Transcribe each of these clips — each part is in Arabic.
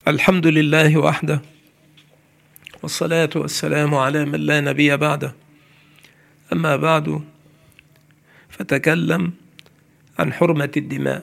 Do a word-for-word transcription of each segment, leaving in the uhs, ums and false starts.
الحمد لله وحده، والصلاة والسلام على من لا نبي بعده. أما بعد، فتكلم عن حرمة الدماء.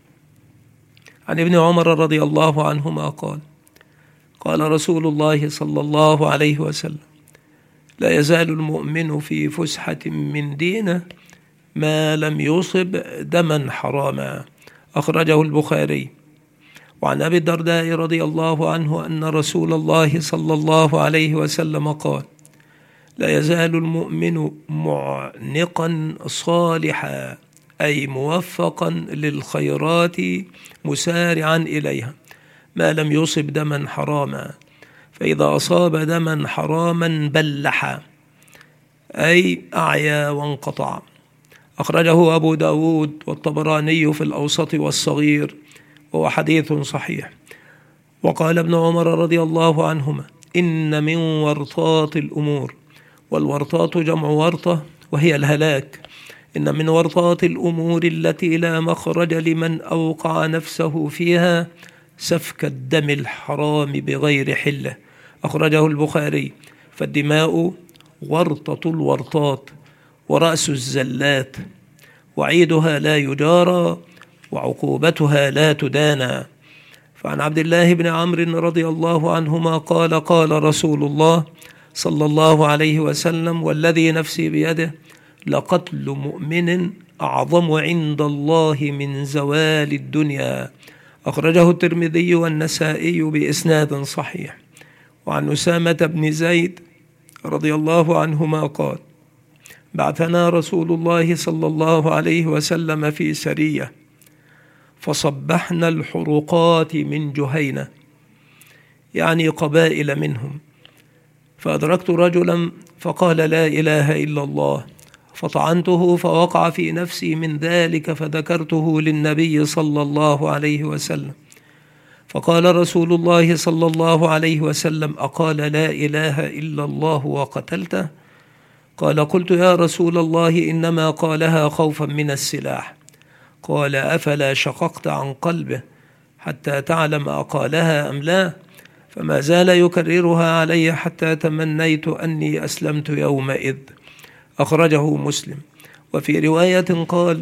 عن ابن عمر رضي الله عنهما قال: قال رسول الله صلى الله عليه وسلم: لا يزال المؤمن في فسحة من دينه ما لم يصب دما حراما. أخرجه البخاري. وعن أبي الدرداء رضي الله عنه أن رسول الله صلى الله عليه وسلم قال: لا يزال المؤمن معنقا صالحا، أي موفقا للخيرات مسارعا إليها، ما لم يصب دما حراما، فإذا أصاب دما حراما بلح، أي أعيا وانقطع. أخرجه أبو داود والطبراني في الأوسط والصغير، وهو حديث صحيح. وقال ابن عمر رضي الله عنهما: إن من ورطات الأمور، والورطات جمع ورطة وهي الهلاك، إن من ورطات الأمور التي لا مخرج لمن أوقع نفسه فيها سفك الدم الحرام بغير حله. أخرجه البخاري. فالدماء ورطة الورطات ورأس الزلات، وعيدها لا يجارى، وعقوبتها لا تدانى. فعن عبد الله بن عمرو رضي الله عنهما قال: قال رسول الله صلى الله عليه وسلم: والذي نفسي بيده لقتل مؤمن أعظم عند الله من زوال الدنيا. أخرجه الترمذي والنسائي بإسناد صحيح. وعن أسامة بن زيد رضي الله عنهما قال: بعثنا رسول الله صلى الله عليه وسلم في سرية، فصبحنا الحرقات من جهينة، يعني قبائل منهم، فأدركت رجلا فقال: لا إله إلا الله، فطعنته فوقع في نفسي من ذلك، فذكرته للنبي صلى الله عليه وسلم، فقال رسول الله صلى الله عليه وسلم: أقال لا إله إلا الله وقتلته؟ قال: قلت يا رسول الله إنما قالها خوفا من السلاح. قال: أفلا شققت عن قلبه حتى تعلم أقالها أم لا؟ فما زال يكررها علي حتى تمنيت أني أسلمت يومئذ. أخرجه مسلم. وفي رواية قال: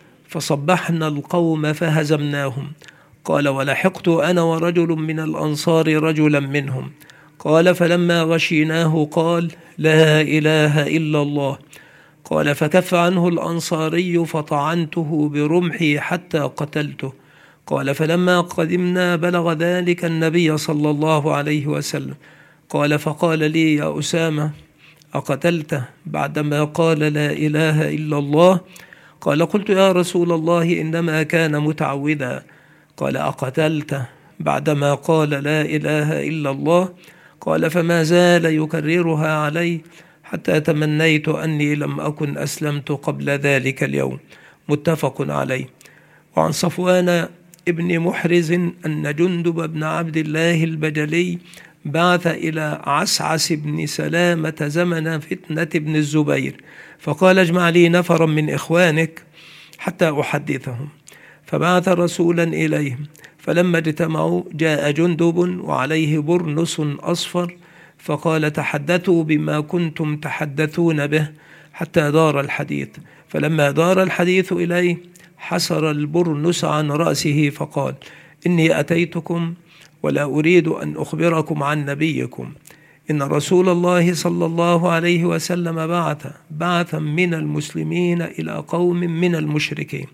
فصبحنا القوم فهزمناهم. قال: ولحقت أنا ورجل من الأنصار رجلا منهم. قال: فلما غشيناه قال: لا إله إلا الله. قال: فكف عنه الأنصاري فطعنته برمحي حتى قتلته. قال: فلما قدمنا بلغ ذلك النبي صلى الله عليه وسلم. قال: فقال لي: يا أسامة، أقتلته بعدما قال لا إله إلا الله؟ قال: قلت يا رسول الله إنما كان متعوذا. قال: أقتلته بعدما قال لا إله إلا الله؟ قال: فما زال يكررها علي حتى تمنيت أني لم أكن أسلمت قبل ذلك اليوم. متفق عليه. وعن صفوان ابن محرز أن جندب بن عبد الله البجلي بعث إلى عسعس بن سلامة زمن فتنة ابن الزبير، فقال: اجمع لي نفرا من إخوانك حتى أحدثهم. فبعث رسولا إليهم، فلما اجتمعوا جاء جندب وعليه برنس أصفر، فقال: تحدثوا بما كنتم تحدثون به حتى دار الحديث. فلما دار الحديث إليه حسر البرنس عن رأسه فقال: إني أتيتكم ولا أريد أن أخبركم عن نبيكم، إن رسول الله صلى الله عليه وسلم بعث بعثا من المسلمين إلى قوم من المشركين،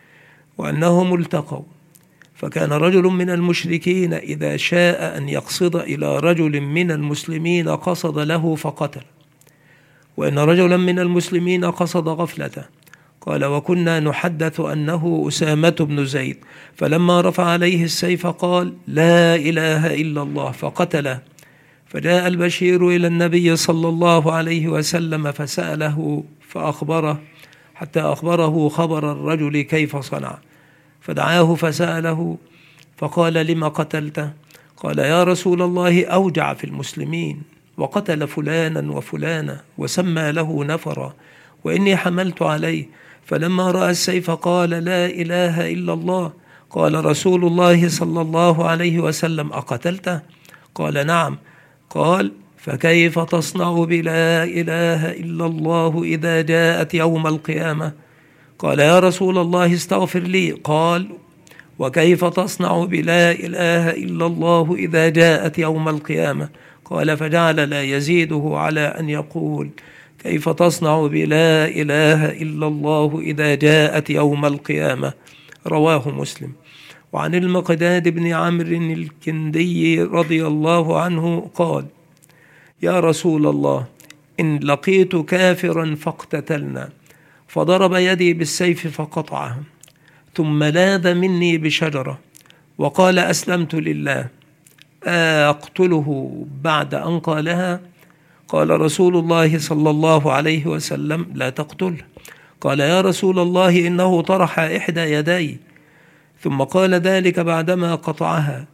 وأنهم التقوا، فكان رجل من المشركين إذا شاء أن يقصد إلى رجل من المسلمين قصد له فقتل، وإن رجلا من المسلمين قصد غفلته. قال: وكنا نحدث أنه أسامة بن زيد، فلما رفع عليه السيف قال: لا إله إلا الله، فقتله. فجاء البشير إلى النبي صلى الله عليه وسلم فسأله فأخبره حتى أخبره خبر الرجل كيف صنع، فدعاه فسأله فقال: لم قتلته؟ قال: يا رسول الله، أوجع في المسلمين وقتل فلانا وفلانا وسمى له نفرا، وإني حملت عليه، فلما رأى السيف قال: لا إله إلا الله. قال رسول الله صلى الله عليه وسلم: أقتلته؟ قال: نعم. قال: فكيف تصنع بلا إله إلا الله إذا جاءت يوم القيامة؟ قال: يا رسول الله استغفر لي. قال: وكيف تصنع بلا إله إلا الله إذا جاءت يوم القيامة؟ قال: فجعل لا يزيده على أن يقول: كيف تصنع بلا إله إلا الله إذا جاءت يوم القيامة؟ رواه مسلم. وعن المقداد بن عمرو الكندي رضي الله عنه قال: يا رسول الله، إن لقيت كافرا فاقتتلنا، فضرب يدي بالسيف فقطعها، ثم لاذ مني بشجرة وقال: أسلمت لله، أقتله بعد أن قالها؟ قال رسول الله صلى الله عليه وسلم: لا تقتله. قال: يا رسول الله، إنه طرح إحدى يدي. ثم قال ذلك بعدما قطعها: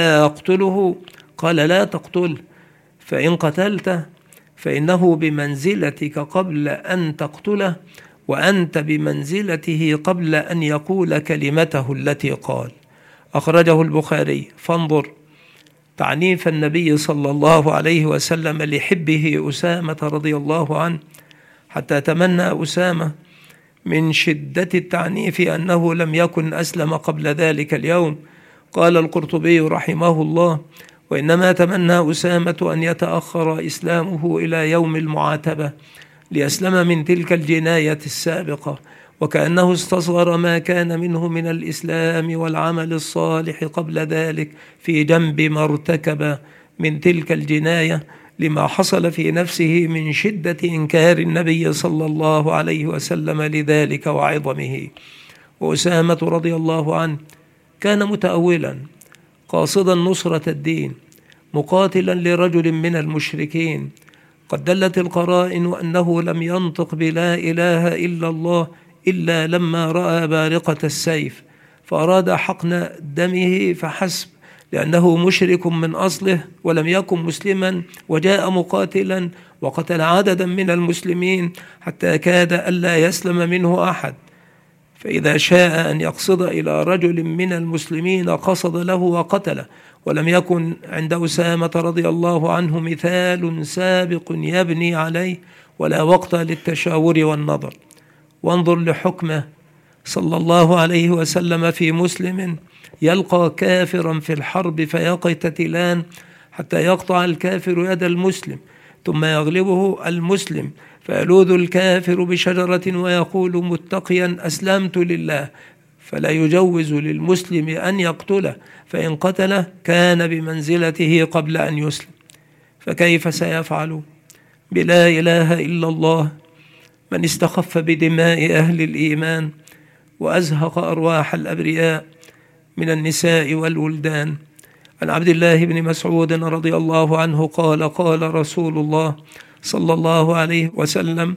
أقتله؟ قال: لا تقتله، فإن قتلته فإنه بمنزلتك قبل أن تقتله، وأنت بمنزلته قبل أن يقول كلمته التي قال. أخرجه البخاري. فانظر تعنيف النبي صلى الله عليه وسلم لحبه أسامة رضي الله عنه، حتى تمنى أسامة من شدة التعنيف أنه لم يكن أسلم قبل ذلك اليوم. قال القرطبي رحمه الله: وإنما تمنى أسامة أن يتأخر إسلامه إلى يوم المعاتبة ليسلم من تلك الجناية السابقة، وكأنه استصغر ما كان منه من الإسلام والعمل الصالح قبل ذلك في جنب ما ارتكب من تلك الجناية، لما حصل في نفسه من شدة إنكار النبي صلى الله عليه وسلم لذلك وعظمه. وأسامة رضي الله عنه كان متأولا قاصدا نصرة الدين، مقاتلا لرجل من المشركين. قد دلت القرائن أنه لم ينطق بلا إله إلا الله إلا لما رأى بارقة السيف، فأراد حقن دمه فحسب، لأنه مشرك من أصله ولم يكن مسلما، وجاء مقاتلا وقتل عددا من المسلمين حتى كاد ألا يسلم منه أحد. فإذا شاء أن يقصد إلى رجل من المسلمين قصد له وقتله، ولم يكن عند أسامة رضي الله عنه مثال سابق يبني عليه ولا وقت للتشاور والنظر. وانظر لحكمه صلى الله عليه وسلم في مسلم يلقى كافرا في الحرب فيقتتلان حتى يقطع الكافر يد المسلم، ثم يغلبه المسلم فيلوذ الكافر بشجرة ويقول متقيا: أسلمت لله، فلا يجوز للمسلم أن يقتله، فإن قتله كان بمنزلته قبل أن يسلم. فكيف سيفعل بلا إله إلا الله من استخف بدماء أهل الإيمان وأزهق أرواح الأبرياء من النساء والولدان؟ عن عبد الله بن مسعود رضي الله عنه قال: قال رسول الله صلى الله عليه وسلم: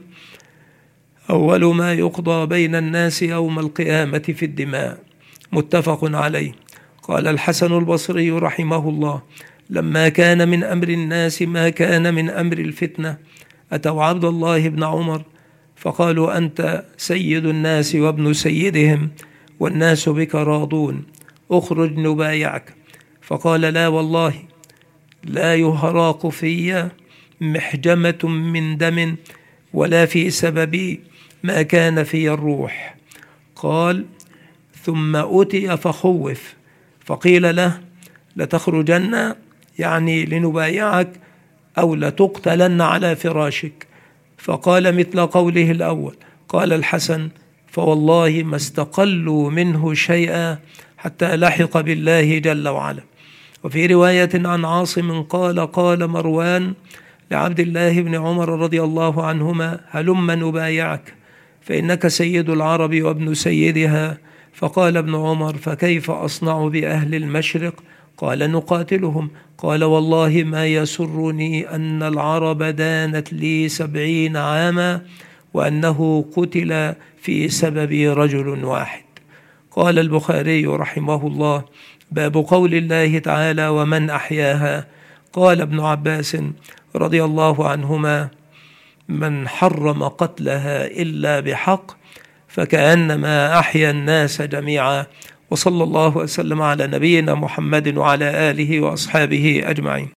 أول ما يقضى بين الناس يوم القيامة في الدماء. متفق عليه. قال الحسن البصري رحمه الله: لما كان من أمر الناس ما كان من أمر الفتنة، أتوا عبد الله بن عمر فقالوا: أنت سيد الناس وابن سيدهم، والناس بك راضون، أخرج نبايعك. فقال: لا والله، لا يهراق في محجمة من دم ولا في سببي ما كان في الروح. قال: ثم أتي فخوف، فقيل له: لتخرجن يعني لنبايعك، أو لتقتلن على فراشك. فقال مثل قوله الأول. قال الحسن: فوالله ما استقلوا منه شيئا حتى لحق بالله جل وعلا. وفي رواية عن عاصم قال: قال مروان لعبد الله بن عمر رضي الله عنهما: هلم نبايعك، فإنك سيد العرب وابن سيدها. فقال ابن عمر: فكيف أصنع بأهل المشرق؟ قال: نقاتلهم. قال: والله ما يسرني أن العرب دانت لي سبعين عاما، وأنه قتل في سبب رجل واحد. قال البخاري رحمه الله: باب قول الله تعالى: ومن أحياها. قال ابن عباس رضي الله عنهما: من حرم قتلها إلا بحق فكأنما أحيا الناس جميعا. وصلى الله وسلم على نبينا محمد وعلى آله وأصحابه أجمعين.